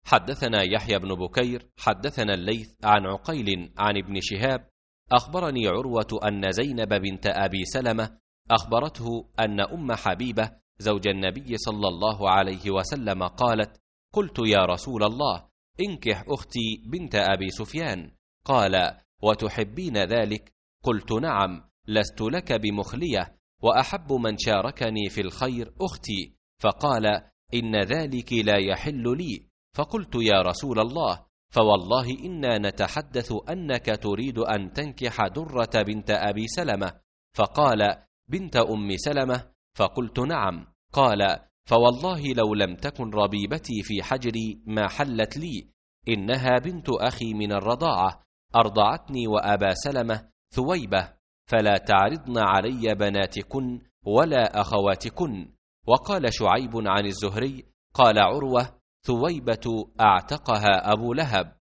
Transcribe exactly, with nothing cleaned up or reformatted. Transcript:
حدثنا يحيى بن بكير حدثنا الليث عن عقيل عن ابن شهاب أخبرني عروة أن زينب بنت أبي سلمة أخبرته أن أم حبيبة زوج النبي صلى الله عليه وسلم قالت: قلت يا رسول الله انكح أختي بنت أبي سفيان. قال: وتحبين ذلك؟ قلت: نعم، لست لك بمخلية، وأحب من شاركني في الخير أختي. فقال: إن ذلك لا يحل لي. فقلت: يا رسول الله، فوالله إنا نتحدث أنك تريد أن تنكح درة بنت أبي سلمة. فقال: بنت أم سلمة؟ فقلت: نعم. قال: فوالله لو لم تكن ربيبتي في حجري ما حلت لي، إنها بنت أخي من الرضاعة، أرضعتني وأبا سلمة ثويبة، فلا تعرضن علي بناتكن ولا أخواتكن. وقال شعيب عن الزهري قال عروة: ثويبة أعتقها أبو لهب.